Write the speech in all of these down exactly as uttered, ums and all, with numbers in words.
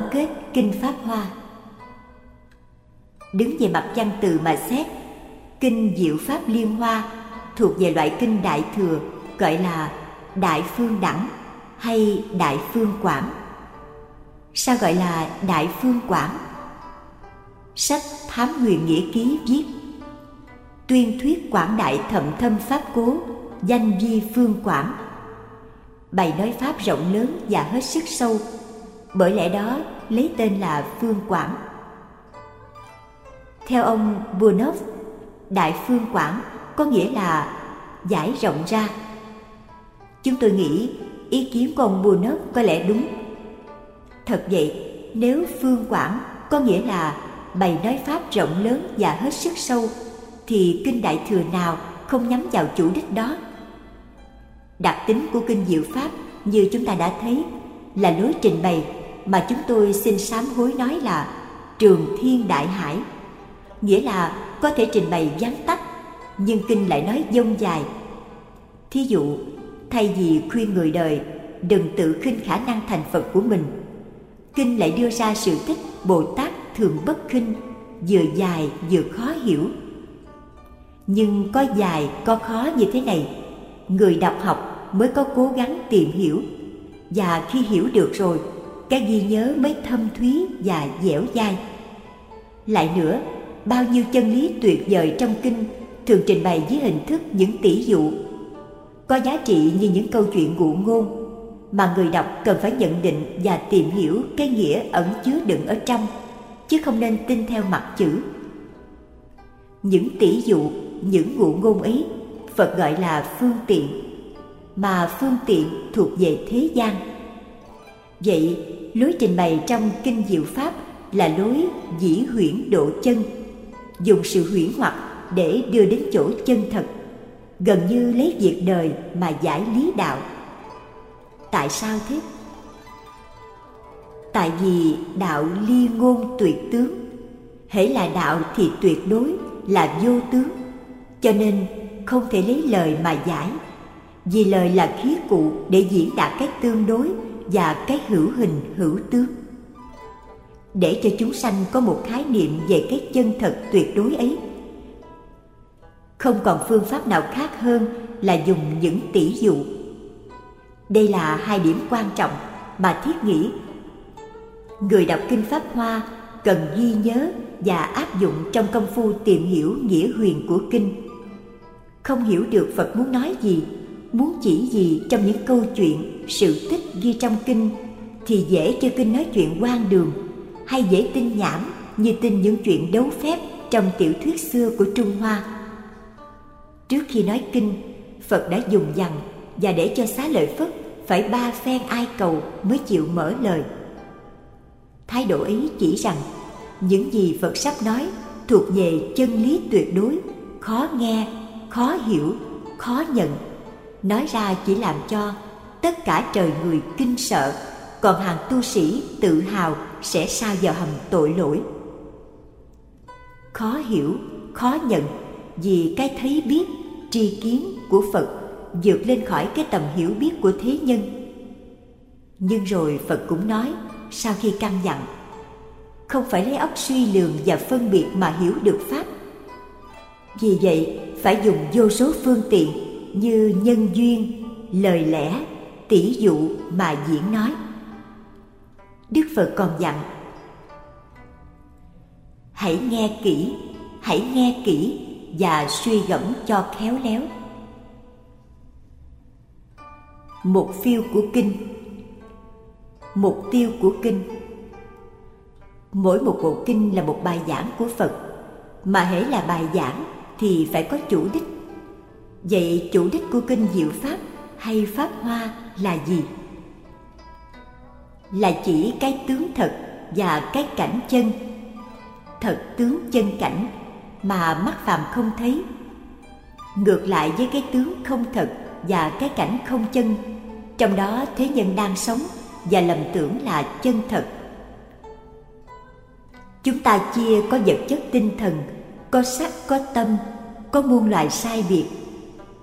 kết Kinh Pháp Hoa. Đứng về mặt văn từ mà xét, Kinh Diệu Pháp Liên Hoa thuộc về loại kinh Đại Thừa, gọi là Đại Phương Đẳng hay Đại Phương Quảng. Sao gọi là Đại Phương Quảng? Sách Thám Huyền Nghĩa Ký viết: tuyên thuyết quảng đại thậm thâm pháp cố, danh vi phương quảng. Bày nói pháp rộng lớn và hết sức sâu, bởi lẽ đó lấy tên là Phương Quảng. Theo ông Bunov, Đại Phương Quảng có nghĩa là giải rộng ra. Chúng tôi nghĩ ý kiến của ông Bunov có lẽ đúng. Thật vậy, nếu Phương Quảng có nghĩa là bày nói pháp rộng lớn và hết sức sâu, thì kinh Đại Thừa nào không nhắm vào chủ đích đó? Đặc tính của kinh Diệu Pháp như chúng ta đã thấy là lối trình bày mà chúng tôi xin sám hối nói là trường thiên đại hải, nghĩa là có thể trình bày vắn tắt, nhưng kinh lại nói dông dài. Thí dụ, thay vì khuyên người đời đừng tự khinh khả năng thành Phật của mình, kinh lại đưa ra sự tích Bồ Tát thường bất khinh, vừa dài vừa khó hiểu. Nhưng có dài có khó như thế này, người đọc học mới có cố gắng tìm hiểu, và khi hiểu được rồi, cái ghi nhớ mới thâm thúy và dẻo dai. Lại nữa, bao nhiêu chân lý tuyệt vời trong kinh thường trình bày dưới hình thức những tỷ dụ, có giá trị như những câu chuyện ngụ ngôn, mà người đọc cần phải nhận định và tìm hiểu cái nghĩa ẩn chứa đựng ở trong, chứ không nên tin theo mặt chữ. Những tỷ dụ, những ngụ ngôn ấy, Phật gọi là phương tiện, mà phương tiện thuộc về thế gian. Vậy, lối trình bày trong kinh Diệu Pháp là lối dĩ huyễn độ chân, dùng sự huyễn hoặc để đưa đến chỗ chân thật, gần như lấy việc đời mà giải lý đạo. Tại sao thế? Tại vì đạo ly ngôn tuyệt tướng, hễ là đạo thì tuyệt đối là vô tướng, cho nên không thể lấy lời mà giải, vì lời là khí cụ để diễn đạt cái tương đối và cái hữu hình hữu tướng. Để cho chúng sanh có một khái niệm về cái chân thật tuyệt đối ấy, không còn phương pháp nào khác hơn là dùng những tỷ dụ. Đây là hai điểm quan trọng mà thiết nghĩ người đọc kinh Pháp Hoa cần ghi nhớ và áp dụng trong công phu tìm hiểu nghĩa huyền của kinh. Không hiểu được Phật muốn nói gì, muốn chỉ gì trong những câu chuyện, sự tích ghi trong kinh, thì dễ cho kinh nói chuyện hoang đường, hay dễ tin nhảm như tin những chuyện đấu phép trong tiểu thuyết xưa của Trung Hoa. Trước khi nói kinh, Phật đã dùng dằng và để cho Xá Lợi Phất phải ba phen ai cầu mới chịu mở lời. Thái độ ấy chỉ rằng những gì Phật sắp nói thuộc về chân lý tuyệt đối, khó nghe, khó hiểu, khó nhận. Nói ra chỉ làm cho tất cả trời người kinh sợ, còn hàng tu sĩ tự hào sẽ sa vào hầm tội lỗi. Khó hiểu, khó nhận vì cái thấy biết, tri kiến của Phật vượt lên khỏi cái tầm hiểu biết của thế nhân. Nhưng rồi Phật cũng nói, sau khi căn dặn, không phải lấy óc suy lường và phân biệt mà hiểu được Pháp. Vì vậy, phải dùng vô số phương tiện như nhân duyên, lời lẽ, tỷ dụ mà diễn nói. Đức Phật còn dặn, hãy nghe kỹ, hãy nghe kỹ và suy gẫm cho khéo léo. Mục tiêu của kinh. Mục tiêu của kinh. Mỗi một bộ kinh là một bài giảng của Phật, mà hễ là bài giảng thì phải có chủ đích. Vậy chủ đích của kinh Diệu Pháp hay Pháp Hoa là gì? Là chỉ cái tướng thật và cái cảnh chân. Thật tướng chân cảnh mà mắt phàm không thấy, ngược lại với cái tướng không thật và cái cảnh không chân, trong đó thế nhân đang sống và lầm tưởng là chân thật. Chúng ta chia có vật chất tinh thần, có sắc, có tâm, có muôn loài sai biệt,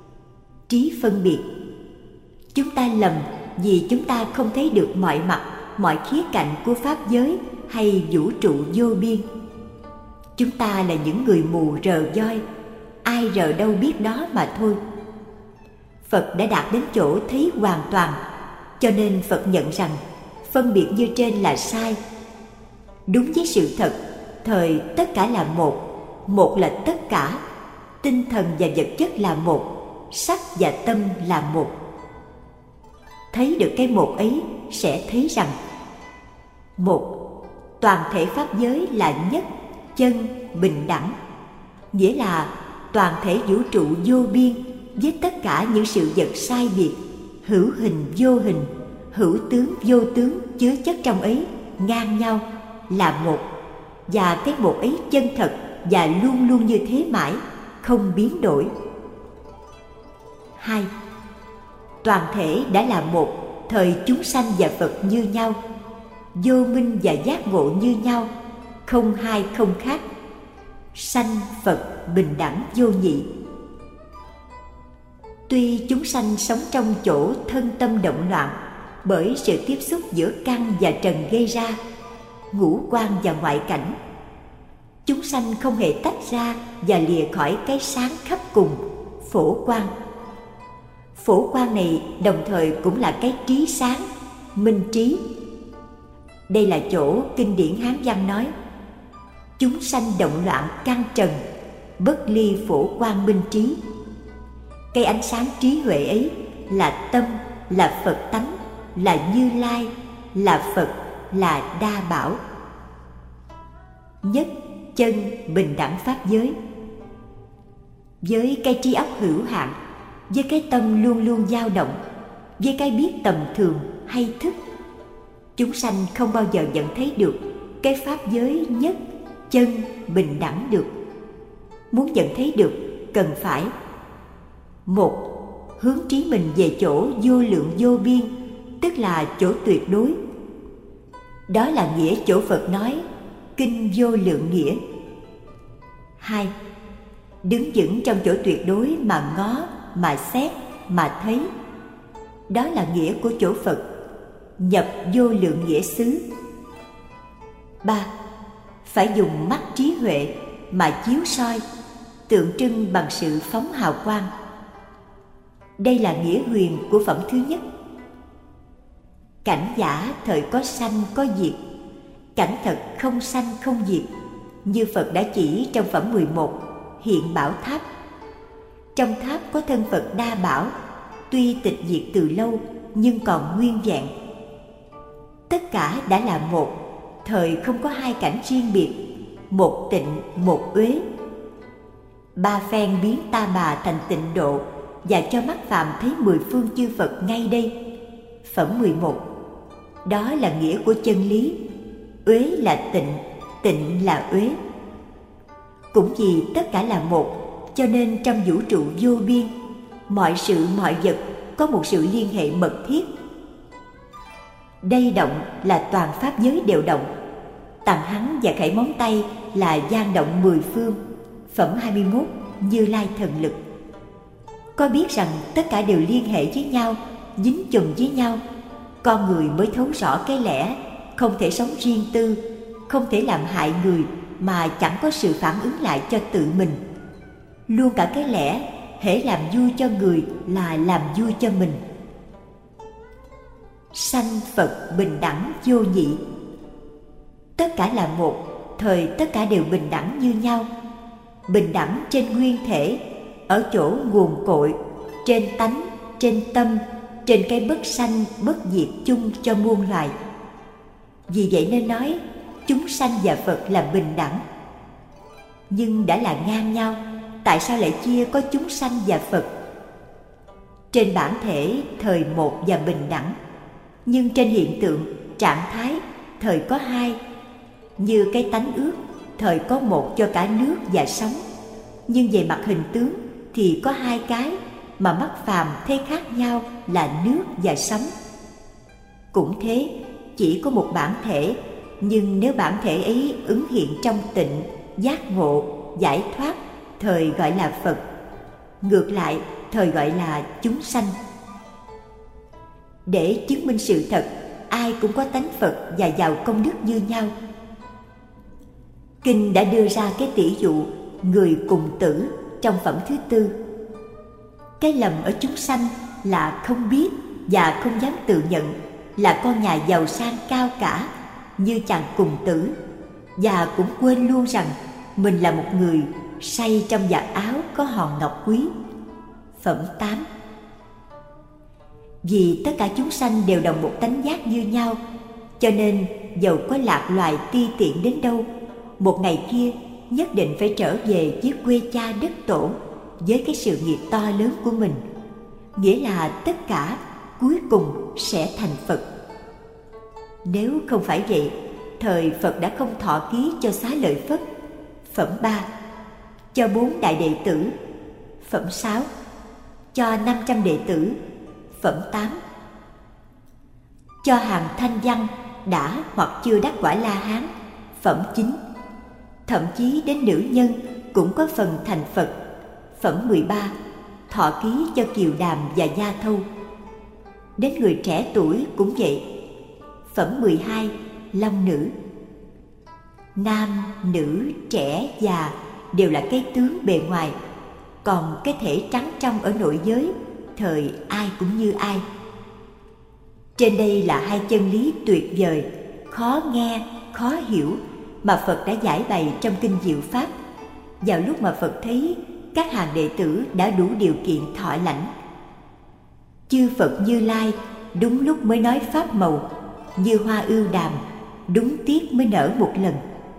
trí phân biệt. Chúng ta lầm vì chúng ta không thấy được mọi mặt mọi khía cạnh của pháp giới hay vũ trụ vô biên. Chúng ta là những người mù rờ voi, ai rờ đâu biết đó mà thôi. Phật đã đạt đến chỗ thấy hoàn toàn, cho nên Phật nhận rằng phân biệt như trên là sai. Đúng với sự thật, thời tất cả là một, một là tất cả, tinh thần và vật chất là một, sắc và tâm là một. Thấy được cái một ấy sẽ thấy rằng một, toàn thể pháp giới là nhất, chân, bình đẳng, nghĩa là toàn thể vũ trụ vô biên với tất cả những sự vật sai biệt, hữu hình vô hình, hữu tướng vô tướng chứa chất trong ấy ngang nhau là một, và cái một ấy chân thật và luôn luôn như thế mãi, không biến đổi. Hai, toàn thể đã là một, thời chúng sanh và Phật như nhau, vô minh và giác ngộ như nhau, không hai không khác, sanh Phật bình đẳng vô nhị. Tuy chúng sanh sống trong chỗ thân tâm động loạn bởi sự tiếp xúc giữa căn và trần gây ra, ngũ quan và ngoại cảnh, chúng sanh không hề tách ra và lìa khỏi cái sáng khắp cùng, phổ quang. Phổ quang này đồng thời cũng là cái trí sáng, minh trí. Đây là chỗ kinh điển Hán Văn nói: chúng sanh động loạn căn trần, bất ly phổ quang minh trí. Cái ánh sáng trí huệ ấy là tâm, là Phật tánh, là Như Lai, là Phật, là Đa Bảo. Nhất, chân, bình đẳng pháp giới. Với cái trí óc hữu hạn, với cái tâm luôn luôn dao động, với cái biết tầm thường hay thức, chúng sanh không bao giờ nhận thấy được cái pháp giới nhất, chân, bình đẳng được. Muốn nhận thấy được, cần phải: một, hướng trí mình về chỗ vô lượng vô biên, tức là chỗ tuyệt đối. Đó là nghĩa chỗ Phật nói kinh vô lượng nghĩa. Hai, đứng vững trong chỗ tuyệt đối mà ngó, mà xét, mà thấy. Đó là nghĩa của chỗ Phật nhập vô lượng nghĩa xứ. Ba, phải dùng mắt trí huệ mà chiếu soi, tượng trưng bằng sự phóng hào quang. Đây là nghĩa huyền của phẩm thứ nhất. Cảnh giả thời có sanh có diệt, cảnh thật không sanh không diệt, như Phật đã chỉ trong phẩm mười một, Hiện Bảo Tháp. Trong tháp có thân Phật Đa Bảo, tuy tịch diệt từ lâu nhưng còn nguyên vẹn. Tất cả đã là một, thời không có hai cảnh riêng biệt, một tịnh một uế. Ba phen biến ta bà thành tịnh độ, và cho mắt phàm thấy mười phương chư Phật ngay đây. Phẩm mười một. Đó là nghĩa của chân lý. Uế là tịnh, tịnh là uế. Cũng vì tất cả là một, cho nên trong vũ trụ vô biên, mọi sự mọi vật có một sự liên hệ mật thiết. Đây động là toàn pháp giới đều động. Tầm hắn và khẩy móng tay là gian động mười phương. Phẩm hai mươi mốt, Như Lai thần lực. Có biết rằng tất cả đều liên hệ với nhau, dính chùm với nhau, con người mới thấu rõ cái lẽ không thể sống riêng tư, không thể làm hại người mà chẳng có sự phản ứng lại cho tự mình. Luôn cả cái lẽ hễ làm vui cho người là làm vui cho mình. Sanh Phật bình đẳng vô nhị. Tất cả là một, thời tất cả đều bình đẳng như nhau. Bình đẳng trên nguyên thể, ở chỗ nguồn cội, trên tánh, trên tâm, trên cái bất sanh bất diệt chung cho muôn loài. Vì vậy nên nói chúng sanh và Phật là bình đẳng. Nhưng đã là ngang nhau, tại sao lại chia có chúng sanh và Phật? Trên bản thể thời một và bình đẳng, nhưng trên hiện tượng, trạng thái thời có hai. Như cái tánh ướt, thời có một cho cả nước và sóng, nhưng về mặt hình tướng thì có hai cái mà mắt phàm thấy khác nhau là nước và sóng. Cũng thế, chỉ có một bản thể, nhưng nếu bản thể ấy ứng hiện trong tịnh, giác ngộ, giải thoát, thời gọi là Phật. Ngược lại, thời gọi là chúng sanh. Để chứng minh sự thật, ai cũng có tánh Phật và giàu công đức như nhau. Kinh đã đưa ra cái tỷ dụ người cùng tử trong phẩm thứ tư. Cái lầm ở chúng sanh là không biết và không dám tự nhận là con nhà giàu sang cao cả như chàng cùng tử, và cũng quên luôn rằng mình là một người say trong vạt áo có hòn ngọc quý. Phẩm tám. Vì tất cả chúng sanh đều đồng một tánh giác như nhau, cho nên dầu có lạc loài ti tiện đến đâu, một ngày kia nhất định phải trở về với quê cha đất tổ với cái sự nghiệp to lớn của mình. Nghĩa là tất cả cuối cùng sẽ thành Phật. Nếu không phải vậy, thời Phật đã không thọ ký cho Xá Lợi Phất. Phẩm ba. Cho bốn đại đệ tử. Phẩm sáu. Cho năm trăm đệ tử. Phẩm tám. Cho hàng thanh văn đã hoặc chưa đắc quả La Hán. Phẩm chín. Thậm chí đến nữ nhân cũng có phần thành Phật. Phẩm mười ba. Thọ ký cho Kiều Đàm và Gia Thâu. Đến người trẻ tuổi cũng vậy. Phẩm mười hai. Long nữ. Nam, nữ, trẻ, già đều là cái tướng bề ngoài, còn cái thể trắng trong ở nội giới thời ai cũng như ai. Trên đây là hai chân lý tuyệt vời, khó nghe, khó hiểu mà Phật đã giải bày trong Kinh Diệu Pháp, vào lúc mà Phật thấy các hàng đệ tử đã đủ điều kiện thọ lãnh. Chư Phật Như Lai đúng lúc mới nói pháp màu, như hoa ưu đàm đúng tiết mới nở một lần.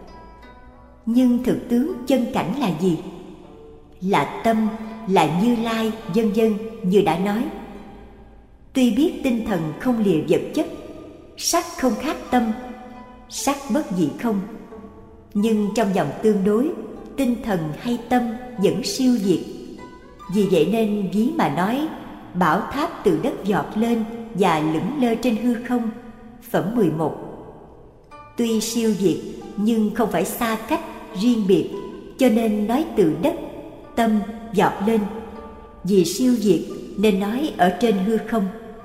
Nhưng thực tướng chân cảnh là gì? Là tâm, là Như Lai, vân vân như đã nói. Tuy biết tinh thần không lìa vật chất, sắc không khác tâm, sắc bất dị không, nhưng trong dòng tương đối, tinh thần hay tâm vẫn siêu diệt. Vì vậy nên ví mà nói, bảo tháp từ đất giọt lên và lững lơ trên hư không. Phẩm mười một. Tuy siêu diệt nhưng không phải xa cách, riêng biệt, cho nên nói từ đất, tâm giọt lên. Vì siêu diệt nên nói ở trên hư không.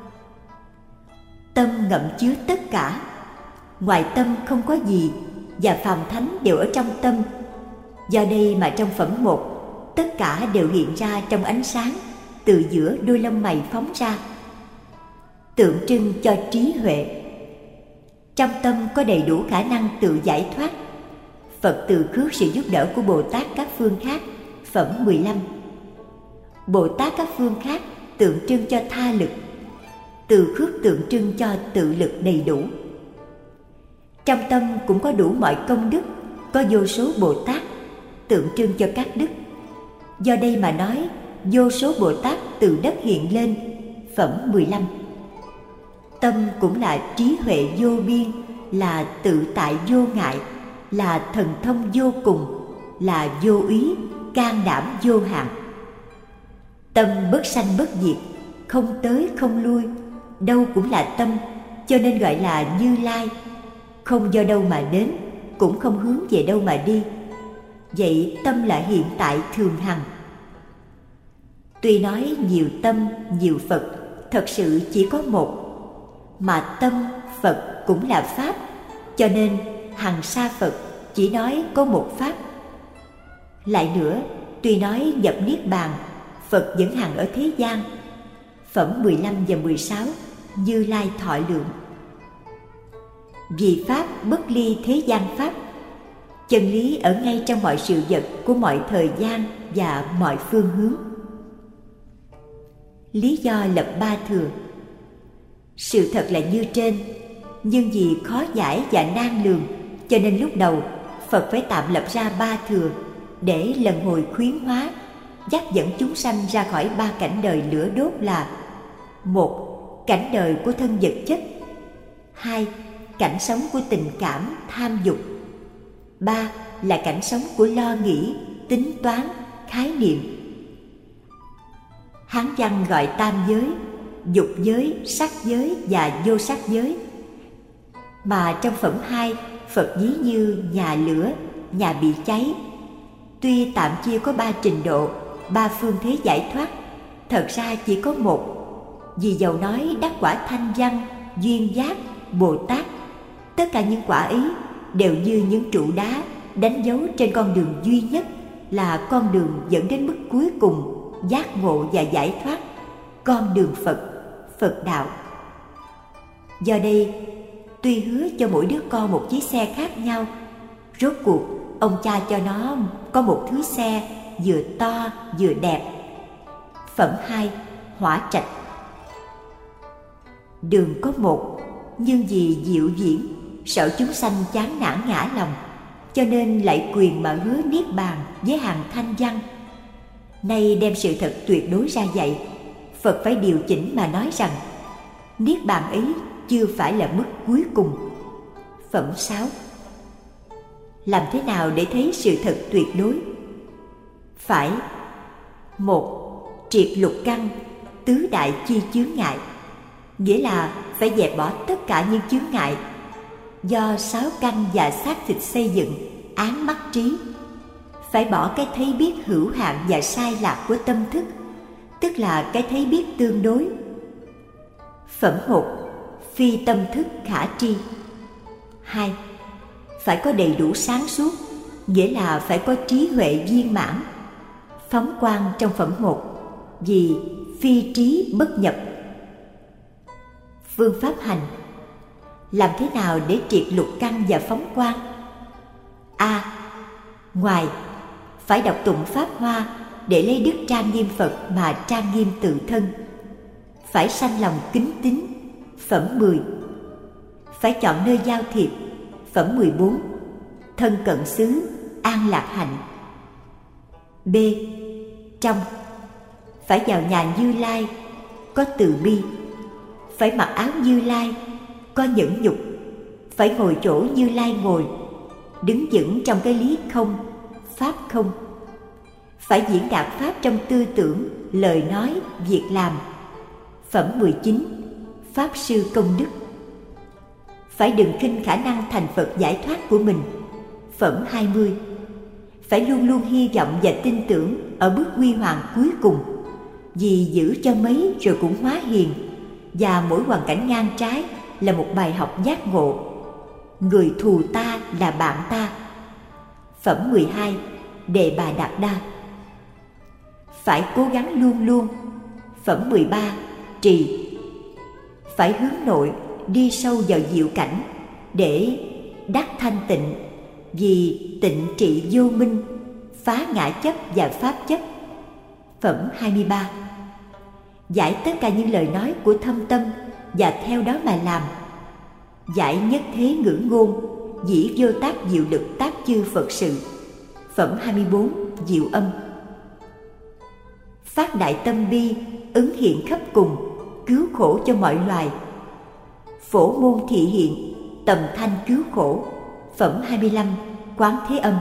Tâm ngậm chứa tất cả, ngoài tâm không có gì, và phàm thánh đều ở trong tâm. Do đây mà trong phẩm một, tất cả đều hiện ra trong ánh sáng từ giữa đôi lông mày phóng ra, tượng trưng cho trí huệ. Trong tâm có đầy đủ khả năng tự giải thoát. Phật từ khước sự giúp đỡ của Bồ Tát các phương khác. Phẩm mười lăm. Bồ Tát các phương khác tượng trưng cho tha lực, từ khước tượng trưng cho tự lực đầy đủ. Trong tâm cũng có đủ mọi công đức, có vô số Bồ Tát tượng trưng cho các đức. Do đây mà nói vô số Bồ Tát từ đất hiện lên. Phẩm mười lăm. Tâm cũng là trí huệ vô biên, là tự tại vô ngại, là thần thông vô cùng, là vô úy, can đảm vô hạn. Tâm bất sanh bất diệt, không tới không lui, đâu cũng là tâm, cho nên gọi là Như Lai. Không do đâu mà đến, cũng không hướng về đâu mà đi. Vậy tâm là hiện tại thường hằng. Tuy nói nhiều tâm, nhiều Phật, thật sự chỉ có một. Mà tâm, Phật cũng là Pháp, cho nên hằng sa Phật chỉ nói có một Pháp. Lại nữa, tuy nói nhập Niết Bàn, Phật vẫn hằng ở thế gian. Phẩm mười lăm và mười sáu, Như Lai thọ lượng. Vì Pháp bất ly thế gian Pháp, chân lý ở ngay trong mọi sự vật của mọi thời gian và mọi phương hướng. Lý do lập ba thừa. Sự thật là như trên, nhưng vì khó giải và nan lường, cho nên lúc đầu Phật phải tạm lập ra ba thừa để lần hồi khuyến hóa, dắt dẫn chúng sanh ra khỏi ba cảnh đời lửa đốt là: một, cảnh đời của thân vật chất; hai, cảnh sống của tình cảm, tham dục; ba là cảnh sống của lo nghĩ, tính toán, khái niệm. Hán văn gọi tam giới: dục giới, sắc giới và vô sắc giới. Mà trong phẩm hai, Phật ví như nhà lửa, nhà bị cháy. Tuy tạm chia có ba trình độ, ba phương thế giải thoát, thật ra chỉ có một. Vì dầu nói đắc quả thanh văn, duyên giác, Bồ Tát, tất cả những quả ấy đều như những trụ đá đánh dấu trên con đường duy nhất, là con đường dẫn đến mức cuối cùng, giác ngộ và giải thoát, con đường Phật, Phật đạo. Do đây, tuy hứa cho mỗi đứa con một chiếc xe khác nhau, rốt cuộc ông cha cho nó có một thứ xe vừa to vừa đẹp. Phẩm hai. Hỏa trạch. Đường có một, nhưng vì diệu diễn, sợ chúng sanh chán nản ngã lòng, cho nên lại quyền mà hứa niết bàn với hàng thanh văn. Nay đem sự thật tuyệt đối ra dạy, Phật phải điều chỉnh mà nói rằng niết bàn ấy chưa phải là mức cuối cùng. Phẩm sáu. Làm thế nào để thấy sự thật tuyệt đối? Phải: một. Triệt lục căn, tứ đại chi chướng ngại, nghĩa là phải dẹp bỏ tất cả những chướng ngại do sáu căn và xác thịt xây dựng, ám mắt trí. Phải bỏ cái thấy biết hữu hạn và sai lạc của tâm thức, tức là cái thấy biết tương đối. Phẩm một. Phi tâm thức khả tri. Hai. Phải có đầy đủ sáng suốt, nghĩa là phải có trí huệ viên mãn. Phóng quang trong phẩm một, vì phi trí bất nhập. Phương pháp hành. Làm thế nào để triệt lục căn và phóng quang? A. Ngoài, phải đọc tụng Pháp Hoa để lấy đức trang nghiêm Phật mà trang nghiêm tự thân. Phải sanh lòng kính tín. Phẩm mười. Phải chọn nơi giao thiệp. Phẩm mười bốn. Thân cận xứ, an lạc hạnh. B. Trong, phải vào nhà Như Lai, có từ bi. Phải mặc áo Như Lai, có nhẫn nhục. Phải ngồi chỗ Như Lai ngồi, đứng vững trong cái lý không, pháp không. Phải diễn đạt pháp trong tư tưởng, lời nói, việc làm. Phẩm mười chín. Pháp sư công đức. Phải đừng khinh khả năng thành Phật giải thoát của mình. Phẩm hai mươi. Phải luôn luôn hy vọng và tin tưởng ở bước huy hoàng cuối cùng, vì giữ cho mấy rồi cũng hóa hiền, và mỗi hoàn cảnh ngang trái là một bài học giác ngộ. Người thù ta là bạn ta. Phẩm mười hai. Đề Bà Đạt Đa. Phải cố gắng luôn luôn. Phẩm mười ba. Trì. Phải hướng nội, đi sâu vào diệu cảnh để đắc thanh tịnh, vì tịnh trị vô minh, phá ngã chấp và pháp chấp. Phẩm hai mươi ba. Giải tất cả những lời nói của thâm tâm và theo đó mà làm. Giải nhất thế ngữ ngôn, dĩ vô tác diệu lực tác chư Phật sự. Phẩm hai mươi bốn. Diệu âm. Phát đại tâm bi, ứng hiện khắp cùng, cứu khổ cho mọi loài. Phổ môn thị hiện, tầm thanh cứu khổ. Phẩm hai mươi lăm. Quán thế âm.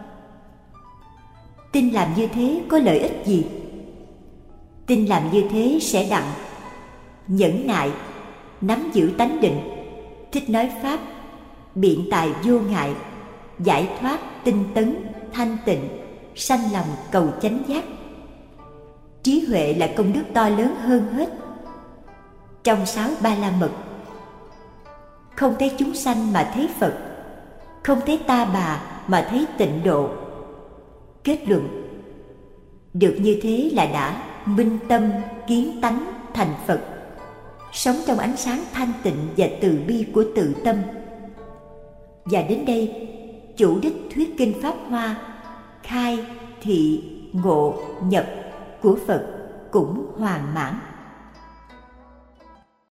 Tin làm như thế có lợi ích gì? Tin làm như thế sẽ đặng nhẫn nại, nắm giữ tánh định, thích nói pháp, biện tài vô ngại, giải thoát tinh tấn, thanh tịnh, sanh lòng cầu chánh giác. Trí huệ là công đức to lớn hơn hết. Trong sáu ba la mật, không thấy chúng sanh mà thấy Phật, không thấy ta bà mà thấy tịnh độ. Kết luận: được như thế là đã minh tâm kiến tánh thành Phật, sống trong ánh sáng thanh tịnh và từ bi của tự tâm. Và đến đây, chủ đích thuyết kinh Pháp Hoa, khai thị ngộ nhập của Phật cũng hoàn mãn.